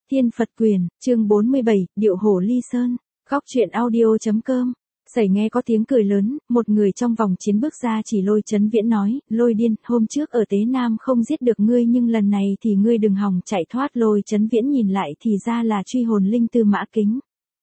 Thiên Phật Quyền, chương 47, Điệu Hổ Ly Sơn, Góc truyện audio.com. Sẩy nghe có tiếng cười lớn, một người trong vòng chiến bước ra chỉ Lôi Chấn Viễn nói, Lôi điên, hôm trước ở Tế Nam không giết được ngươi nhưng lần này thì ngươi đừng hòng chạy thoát. Lôi Chấn Viễn nhìn lại thì ra là truy hồn linh Tư Mã Kính.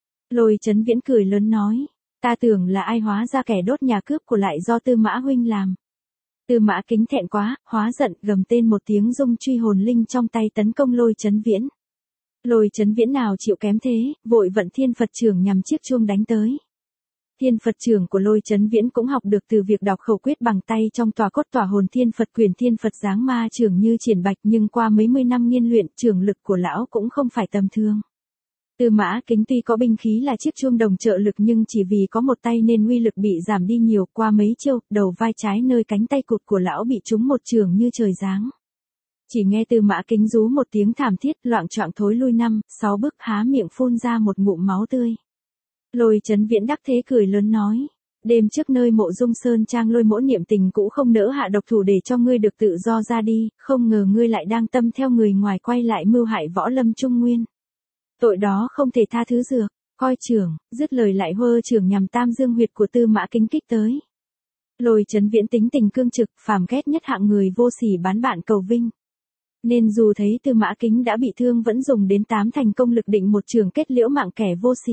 Lôi Chấn Viễn cười lớn nói, ta tưởng là ai hóa ra kẻ đốt nhà cướp của lại do Tư Mã huynh làm. Tư Mã Kính thẹn quá, hóa giận, gầm tên một tiếng dung truy hồn linh trong tay tấn công Lôi Chấn Viễn. Lôi Chấn Viễn nào chịu kém thế, vội vận Thiên Phật Trưởng nhằm chiếc chuông đánh tới. Thiên Phật Trưởng của Lôi Chấn Viễn cũng học được từ việc đọc khẩu quyết bằng tay trong tòa cốt tỏa hồn Thiên Phật Quyền. Thiên Phật Giáng Ma Trưởng như triển bạch, nhưng qua mấy mươi năm nghiên luyện, trưởng lực của lão cũng không phải tầm thường. Tư Mã Kính tuy có binh khí là chiếc chuông đồng trợ lực nhưng chỉ vì có một tay nên uy lực bị giảm đi nhiều. Qua mấy chiêu, đầu vai trái nơi cánh tay cụt của lão bị trúng một chưởng như trời giáng. Chỉ nghe Tư Mã Kính rú một tiếng thảm thiết, loạng choạng thối lui 5-6 bước, há miệng phun ra một ngụm máu tươi. Lôi Chấn Viễn đắc thế cười lớn nói, đêm trước nơi Mộ Dung Sơn Trang Lôi Mỗ niệm tình cũ không nỡ hạ độc thủ để cho ngươi được tự do ra đi, không ngờ ngươi lại đang tâm theo người ngoài quay lại mưu hại võ lâm Trung Nguyên. Tội đó không thể tha thứ dược, coi chưởng, dứt lời lại hơ chưởng nhằm tam dương huyệt của Tư Mã Kính kích tới. Lôi Chấn Viễn tính tình cương trực, phàm ghét nhất hạng người vô sỉ bán bạn cầu vinh. Nên dù thấy Tư Mã Kính đã bị thương vẫn dùng đến 8 thành công lực định một chưởng kết liễu mạng kẻ vô sỉ.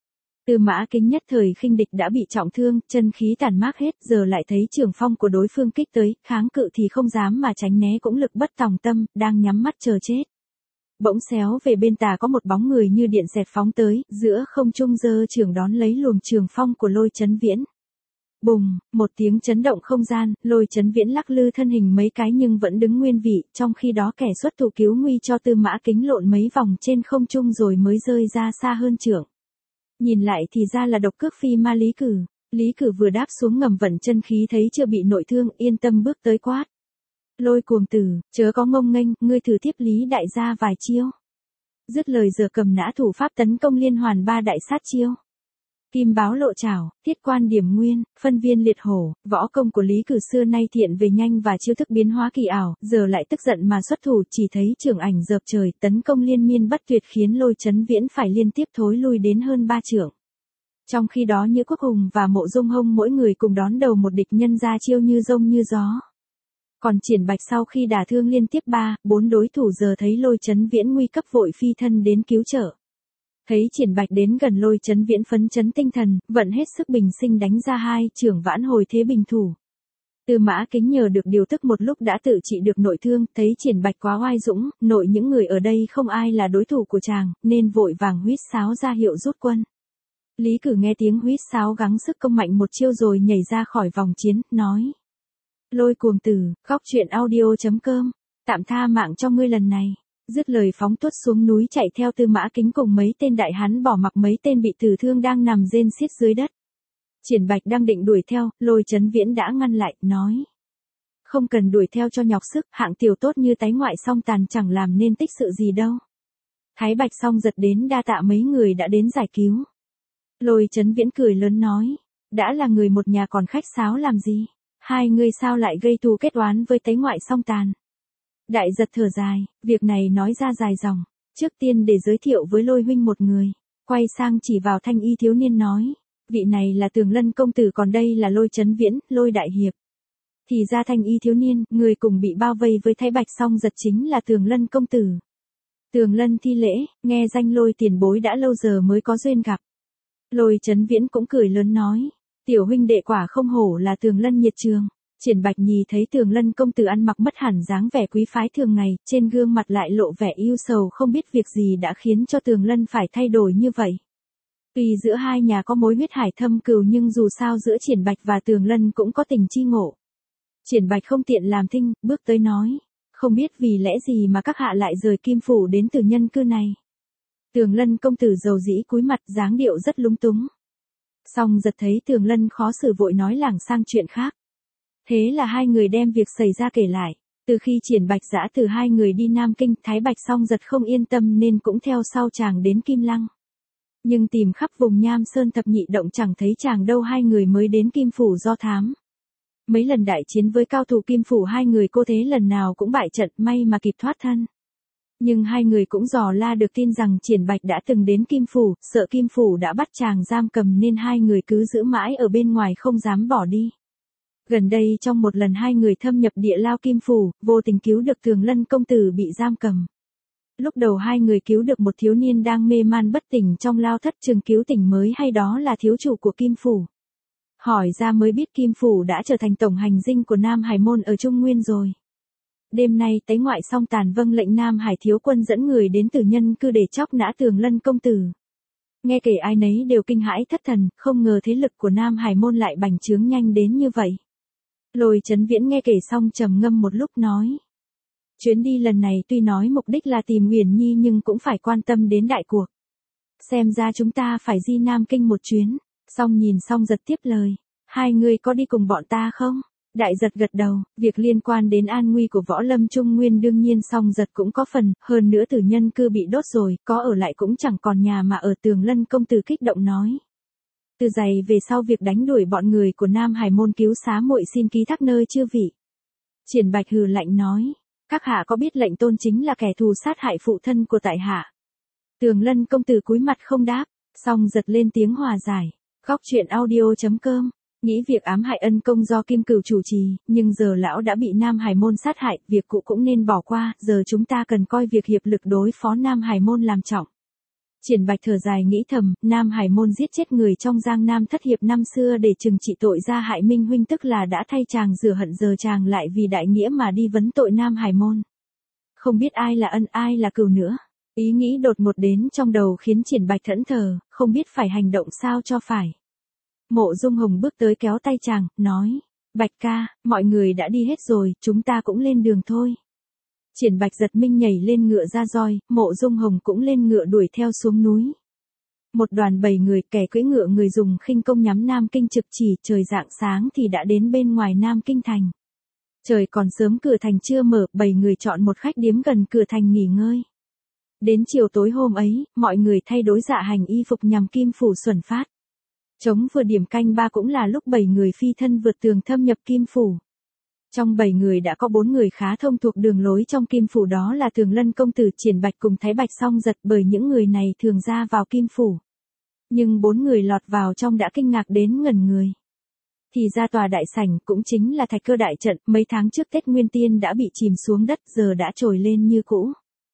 Tư Mã Kính nhất thời khinh địch đã bị trọng thương, chân khí tàn mát hết, giờ lại thấy trường phong của đối phương kích tới, kháng cự thì không dám mà tránh né cũng lực bất tòng tâm, đang nhắm mắt chờ chết. Bỗng xéo về bên tà có một bóng người như điện xẹt phóng tới, giữa không trung giơ chưởng đón lấy luồng trường phong của Lôi Chấn Viễn. Bùng, một tiếng chấn động không gian, Lôi Chấn Viễn lắc lư thân hình mấy cái nhưng vẫn đứng nguyên vị, trong khi đó kẻ xuất thủ cứu nguy cho Tư Mã Kính lộn mấy vòng trên không trung rồi mới rơi ra xa hơn chưởng. Nhìn lại thì ra là độc cước phi ma Lý Cử. Lý Cử vừa đáp xuống ngầm vận chân khí thấy chưa bị nội thương, yên tâm bước tới quát. Lôi cuồng tử, chớ có ngông nghênh, ngươi thử tiếp Lý đại gia vài chiêu. Dứt lời giờ cầm nã thủ pháp tấn công liên hoàn 3 đại sát chiêu. Kim báo lộ chảo, thiết quan điểm nguyên, phân viên liệt hổ. Võ công của Lý Cử xưa nay thiện về nhanh và chiêu thức biến hóa kỳ ảo, giờ lại tức giận mà xuất thủ, chỉ thấy chưởng ảnh dợp trời, tấn công liên miên bất tuyệt khiến Lôi Chấn Viễn phải liên tiếp thối lui đến hơn 3 chưởng. Trong khi đó Nhữ Quốc Hùng và Mộ Dung Hông mỗi người cùng đón đầu một địch nhân ra chiêu như rông như gió. Còn Triển Bạch sau khi đả thương liên tiếp 3-4 đối thủ giờ thấy Lôi Chấn Viễn nguy cấp vội phi thân đến cứu trợ. Thấy Triển Bạch đến gần Lôi Chấn Viễn phấn chấn tinh thần, vận hết sức bình sinh đánh ra 2 chưởng vãn hồi thế bình thủ. Tư Mã Kính nhờ được điều tức một lúc đã tự trị được nội thương, thấy Triển Bạch quá oai dũng, nội những người ở đây không ai là đối thủ của chàng, nên vội vàng huýt sáo ra hiệu rút quân. Lý Cử nghe tiếng huýt sáo gắng sức công mạnh một chiêu rồi nhảy ra khỏi vòng chiến, nói. Lôi cuồng tử, Góc truyện audio.com, tạm tha mạng cho ngươi lần này. Dứt lời phóng tuốt xuống núi chạy theo Tư Mã Kính cùng mấy tên đại hán bỏ mặc mấy tên bị tử thương đang nằm rên xiết dưới đất. Triển Bạch đang định đuổi theo, Lôi Chấn Viễn đã ngăn lại, nói. Không cần đuổi theo cho nhọc sức, hạng tiểu tốt như tái ngoại song tàn chẳng làm nên tích sự gì đâu. Thái Bạch song giật đến đa tạ mấy người đã đến giải cứu. Lôi Chấn Viễn cười lớn nói. Đã là người một nhà còn khách sáo làm gì? Hai người sao lại gây thù kết oán với tái ngoại song tàn? Đại giật thở dài, việc này nói ra dài dòng. Trước tiên để giới thiệu với Lôi huynh một người. Quay sang chỉ vào thanh y thiếu niên nói. Vị này là Tường Lân công tử, còn đây là Lôi Chấn Viễn, Lôi đại hiệp. Thì ra thanh y thiếu niên, người cùng bị bao vây với Thái Bạch song giật chính là Tường Lân công tử. Tường Lân thi lễ, nghe danh Lôi tiền bối đã lâu giờ mới có duyên gặp. Lôi Chấn Viễn cũng cười lớn nói. Tiểu huynh đệ quả không hổ là Tường Lân nhiệt trường. Triển Bạch nhì thấy Tường Lân công tử ăn mặc mất hẳn dáng vẻ quý phái thường ngày, trên gương mặt lại lộ vẻ ưu sầu không biết việc gì đã khiến cho Tường Lân phải thay đổi như vậy. Tuy giữa hai nhà có mối huyết hải thâm cừu nhưng dù sao giữa Triển Bạch và Tường Lân cũng có tình chi ngộ. Triển Bạch không tiện làm thinh, bước tới nói, không biết vì lẽ gì mà các hạ lại rời Kim Phủ đến từ nhân cư này. Tường Lân công tử dầu dĩ cúi mặt, dáng điệu rất lúng túng. Song giật thấy Tường Lân khó xử vội nói lảng sang chuyện khác. Thế là hai người đem việc xảy ra kể lại. Từ khi Triển Bạch giã từ hai người đi Nam Kinh, Thái Bạch song giật không yên tâm nên cũng theo sau chàng đến Kim Lăng. Nhưng tìm khắp vùng Nham Sơn thập nhị động chẳng thấy chàng đâu, hai người mới đến Kim Phủ do thám. Mấy lần đại chiến với cao thủ Kim Phủ hai người cô thế lần nào cũng bại trận, may mà kịp thoát thân. Nhưng hai người cũng dò la được tin rằng Triển Bạch đã từng đến Kim Phủ, sợ Kim Phủ đã bắt chàng giam cầm nên hai người cứ giữ mãi ở bên ngoài không dám bỏ đi. Gần đây trong một lần hai người thâm nhập địa lao Kim Phủ, vô tình cứu được Tường Lân công tử bị giam cầm. Lúc đầu hai người cứu được một thiếu niên đang mê man bất tỉnh trong lao thất, chừng cứu tỉnh mới hay đó là thiếu chủ của Kim Phủ. Hỏi ra mới biết Kim Phủ đã trở thành tổng hành dinh của Nam Hải môn ở Trung Nguyên rồi. Đêm nay Tế Ngoại Song Tàn vâng lệnh Nam Hải thiếu quân dẫn người đến Tử Nhân Cư để chóc nã Tường Lân công tử. Nghe kể ai nấy đều kinh hãi thất thần, không ngờ thế lực của Nam Hải môn lại bành trướng nhanh đến như vậy. Lôi Chấn Viễn nghe kể xong trầm ngâm một lúc nói. Chuyến đi lần này tuy nói mục đích là tìm Uyển Nhi nhưng cũng phải quan tâm đến đại cuộc. Xem ra chúng ta phải di Nam Kinh một chuyến. Song nhìn Song Giật tiếp lời. Hai người có đi cùng bọn ta không? Đại Giật gật đầu, việc liên quan đến an nguy của võ lâm Trung Nguyên đương nhiên Song Giật cũng có phần, hơn nữa Tử Nhân Cư bị đốt rồi, có ở lại cũng chẳng còn nhà mà ở. Tường Lân công tử kích động nói. Từ giày về sau việc đánh đuổi bọn người của Nam Hải môn cứu xá muội xin ký thác nơi chư vị. Triển Bạch hừ lạnh nói. Các hạ có biết lệnh tôn chính là kẻ thù sát hại phụ thân của tại hạ? Tường Lân công tử cúi mặt không đáp, Song Giật lên tiếng hòa giải. Góc truyện audio.com. Nghĩ việc ám hại ân công do Kim Cửu chủ trì, nhưng giờ lão đã bị Nam Hải môn sát hại, việc cũ cũng nên bỏ qua, giờ chúng ta cần coi việc hiệp lực đối phó Nam Hải môn làm trọng. Triển Bạch thở dài nghĩ thầm, Nam Hải môn giết chết người trong Giang Nam thất hiệp năm xưa để trừng trị tội gia hại Minh huynh, tức là đã thay chàng rửa hận, giờ chàng lại vì đại nghĩa mà đi vấn tội Nam Hải môn. Không biết ai là ân ai là cừu nữa. Ý nghĩ đột ngột đến trong đầu khiến Triển Bạch thẫn thờ, không biết phải hành động sao cho phải. Mộ Dung Hồng bước tới kéo tay chàng, nói, Bạch ca, mọi người đã đi hết rồi, chúng ta cũng lên đường thôi. Triển Bạch giật mình nhảy lên ngựa ra roi, Mộ Dung Hồng cũng lên ngựa đuổi theo xuống núi. Một đoàn 7 người, kẻ cưỡi ngựa người dùng khinh công nhắm Nam Kinh trực chỉ, trời rạng sáng thì đã đến bên ngoài Nam Kinh thành. Trời còn sớm, cửa thành chưa mở, 7 người chọn một khách điếm gần cửa thành nghỉ ngơi. Đến chiều tối hôm ấy, mọi người thay đổi dạ hành y phục nhằm Kim Phủ xuất phát. Trống vừa điểm canh 3 cũng là lúc 7 người phi thân vượt tường thâm nhập Kim Phủ. Trong 7 người đã có 4 người khá thông thuộc đường lối trong Kim Phủ, đó là Tường Lân công tử, Triển Bạch cùng Thái Bạch Song Giật, bởi những người này thường ra vào Kim Phủ. Nhưng 4 người lọt vào trong đã kinh ngạc đến ngẩn người. Thì ra tòa đại sảnh cũng chính là Thạch Cơ đại trận, mấy tháng trước Tết Nguyên Tiên đã bị chìm xuống đất, giờ đã trồi lên như cũ.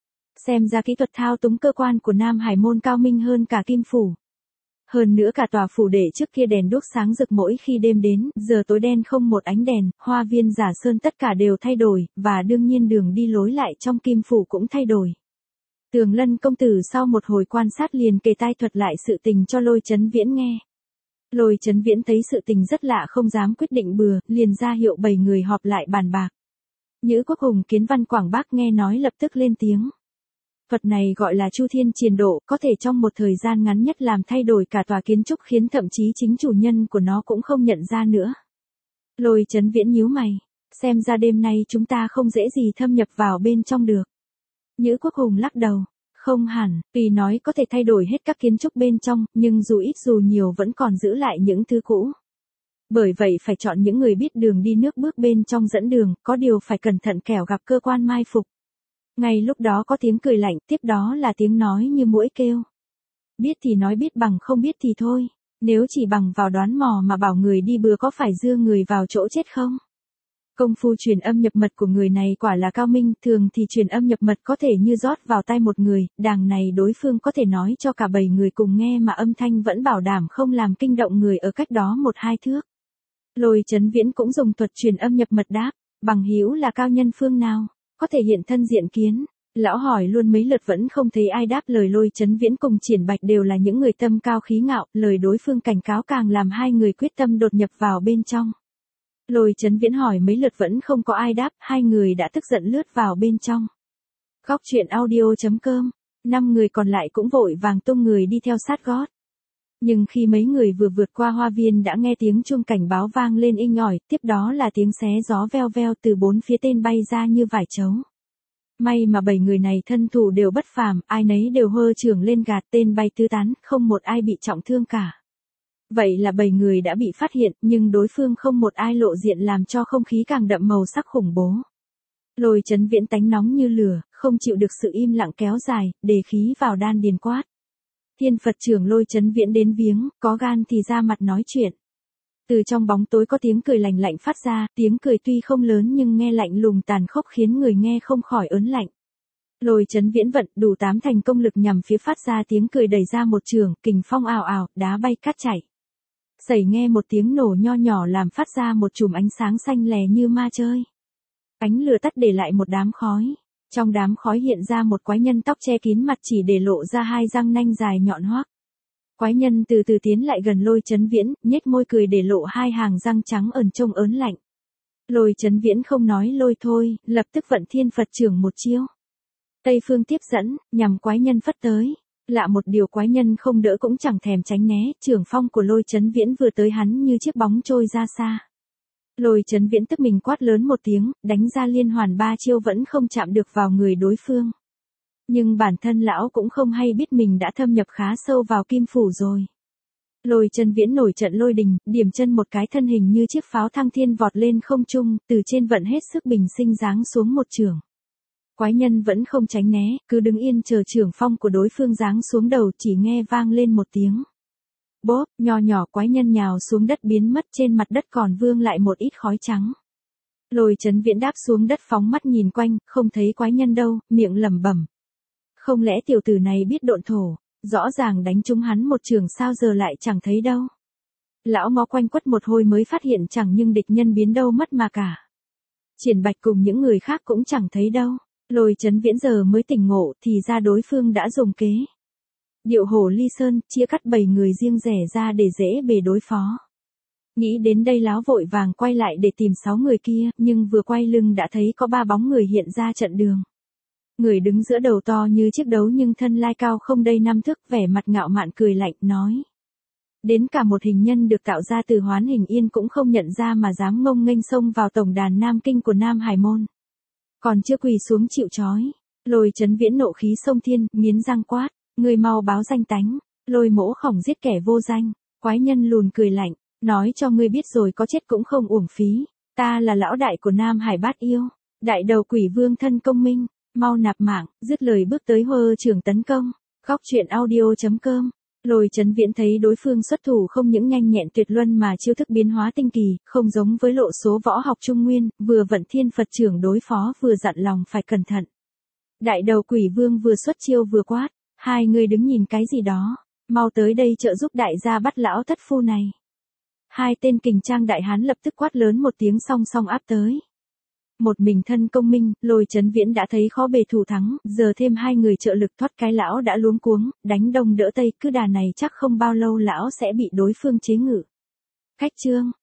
Xem ra kỹ thuật thao túng cơ quan của Nam Hải môn cao minh hơn cả Kim Phủ. Hơn nữa cả tòa phủ đệ trước kia đèn đuốc sáng rực mỗi khi đêm đến, giờ tối đen không một ánh đèn, hoa viên Giả Sơn tất cả đều thay đổi, và đương nhiên đường đi lối lại trong Kim Phủ cũng thay đổi. Tường Lân công tử sau một hồi quan sát liền kề tai thuật lại sự tình cho Lôi Chấn Viễn nghe. Lôi Chấn Viễn thấy sự tình rất lạ không dám quyết định bừa, liền ra hiệu 7 người họp lại bàn bạc. Nhữ Quốc Hùng Kiến Văn Quảng Bác nghe nói lập tức lên tiếng. Thuật này gọi là Chu Thiên Triền Độ, có thể trong một thời gian ngắn nhất làm thay đổi cả tòa kiến trúc, khiến thậm chí chính chủ nhân của nó cũng không nhận ra nữa. Lôi Chấn Viễn nhíu mày, xem ra đêm nay chúng ta không dễ gì thâm nhập vào bên trong được. Nhữ Quốc Hùng lắc đầu, không hẳn, tuy nói có thể thay đổi hết các kiến trúc bên trong, nhưng dù ít dù nhiều vẫn còn giữ lại những thứ cũ. Bởi vậy phải chọn những người biết đường đi nước bước bên trong dẫn đường, có điều phải cẩn thận kẻo gặp cơ quan mai phục. Ngay lúc đó có tiếng cười lạnh, tiếp đó là tiếng nói như muỗi kêu. Biết thì nói biết, bằng không biết thì thôi. Nếu chỉ bằng vào đoán mò mà bảo người đi bừa có phải dưa người vào chỗ chết không? Công phu truyền âm nhập mật của người này quả là cao minh, thường thì truyền âm nhập mật có thể như rót vào tai một người, đàng này đối phương có thể nói cho cả 7 người cùng nghe mà âm thanh vẫn bảo đảm không làm kinh động người ở cách đó 1-2 thước. Lôi Chấn Viễn cũng dùng thuật truyền âm nhập mật đáp, bằng hữu là cao nhân phương nào? Có thể hiện thân diện kiến. Lão hỏi luôn mấy lượt vẫn không thấy ai đáp lời. Lôi Chấn Viễn cùng Triển Bạch đều là những người tâm cao khí ngạo, lời đối phương cảnh cáo càng làm hai người quyết tâm đột nhập vào bên trong. Lôi Chấn Viễn hỏi mấy lượt vẫn không có ai đáp, hai người đã tức giận lướt vào bên trong. Góc truyện audio.com, 5 người còn lại cũng vội vàng tung người đi theo sát gót. Nhưng khi mấy người vừa vượt qua hoa viên đã nghe tiếng chuông cảnh báo vang lên inh ỏi, tiếp đó là tiếng xé gió veo veo từ bốn phía, tên bay ra như vải trấu. May mà 7 người này thân thủ đều bất phàm, ai nấy đều hơ chưởng lên gạt, tên bay tứ tán, không một ai bị trọng thương cả. Vậy là 7 người đã bị phát hiện, nhưng đối phương không một ai lộ diện làm cho không khí càng đậm màu sắc khủng bố. Lôi Chấn Viễn tánh nóng như lửa, không chịu được sự im lặng kéo dài, đề khí vào đan điền quát. Thiên Phật trưởng Lôi Chấn Viễn đến viếng, có gan thì ra mặt nói chuyện. Từ trong bóng tối có tiếng cười lạnh lạnh phát ra, tiếng cười tuy không lớn nhưng nghe lạnh lùng tàn khốc khiến người nghe không khỏi ớn lạnh. Lôi Chấn Viễn vận đủ 8 thành công lực nhằm phía phát ra tiếng cười đẩy ra một trường, kình phong ào ào, đá bay cát chảy. Sẩy nghe một tiếng nổ nho nhỏ làm phát ra một chùm ánh sáng xanh lè như ma chơi. Ánh lửa tắt để lại một đám khói. Trong đám khói hiện ra một quái nhân tóc che kín mặt chỉ để lộ ra 2 răng nanh dài nhọn hoắt. Quái nhân từ từ tiến lại gần Lôi Chấn Viễn, nhếch môi cười để lộ 2 hàng răng trắng ẩn trông ớn lạnh. Lôi Chấn Viễn không nói lôi thôi, lập tức vận Thiên Phật trưởng một chiêu. Tây phương tiếp dẫn, nhằm quái nhân phất tới. Lạ một điều quái nhân không đỡ cũng chẳng thèm tránh né, trưởng phong của Lôi Chấn Viễn vừa tới hắn như chiếc bóng trôi ra xa. Lôi Chấn Viễn tức mình quát lớn một tiếng, đánh ra liên hoàn 3 chiêu vẫn không chạm được vào người đối phương. Nhưng bản thân lão cũng không hay biết mình đã thâm nhập khá sâu vào kim phủ rồi. Lôi Chấn Viễn nổi trận lôi đình, điểm chân một cái thân hình như chiếc pháo thăng thiên vọt lên không trung, từ trên vận hết sức bình sinh giáng xuống một chưởng. Quái nhân vẫn không tránh né, cứ đứng yên chờ chưởng phong của đối phương giáng xuống đầu, chỉ nghe vang lên một tiếng. Bốp, nho nhỏ quái nhân nhào xuống đất biến mất, trên mặt đất còn vương lại một ít khói trắng. Lôi Chấn Viễn đáp xuống đất phóng mắt nhìn quanh, không thấy quái nhân đâu, miệng lẩm bẩm. Không lẽ tiểu tử này biết độn thổ, rõ ràng đánh trúng hắn một trường sao giờ lại chẳng thấy đâu. Lão ngó quanh quất một hồi mới phát hiện chẳng nhưng địch nhân biến đâu mất mà cả. Triển Bạch cùng những người khác cũng chẳng thấy đâu. Lôi Chấn Viễn giờ mới tỉnh ngộ thì ra đối phương đã dùng kế. Điệu hổ ly sơn, chia cắt 7 người riêng rẽ ra để dễ bề đối phó. Nghĩ đến đây lão vội vàng quay lại để tìm 6 người kia, nhưng vừa quay lưng đã thấy có 3 bóng người hiện ra trận đường. Người đứng giữa đầu to như chiếc đấu nhưng thân lai cao không đầy 5 thước, vẻ mặt ngạo mạn cười lạnh, nói. Đến cả một hình nhân được tạo ra từ Hoán Hình Yên cũng không nhận ra mà dám ngông nghênh xông vào tổng đàn Nam Kinh của Nam Hải Môn. Còn chưa quỳ xuống chịu trói. Lôi Chấn Viễn nộ khí xông thiên, nghiến răng quát. Người mau báo danh tánh. Lôi Mỗ Khổng giết kẻ vô danh. Quái nhân lùn cười lạnh. Nói cho ngươi biết rồi có chết cũng không uổng phí. Ta là lão đại của Nam Hải Bát Yêu. Đại đầu quỷ vương thân công minh. Mau nạp mạng, dứt lời bước tới hơ trường tấn công. Góc truyện audio.com. Lôi Chấn Viễn thấy đối phương xuất thủ không những nhanh nhẹn tuyệt luân mà chiêu thức biến hóa tinh kỳ, không giống với lộ số võ học trung nguyên, vừa vận Thiên Phật trưởng đối phó vừa dặn lòng phải cẩn thận. Đại đầu quỷ vương vừa xuất chiêu vừa quát, 2 người đứng nhìn cái gì đó, mau tới đây trợ giúp đại gia bắt lão thất phu này. 2 tên kình trang đại hán lập tức quát lớn một tiếng song song áp tới. Một mình thân công minh, Lôi Chấn Viễn đã thấy khó bề thủ thắng, giờ thêm 2 người trợ lực thoát cái lão đã luống cuống, đánh đông đỡ tây, cứ đà này chắc không bao lâu lão sẽ bị đối phương chế ngự. Cách chương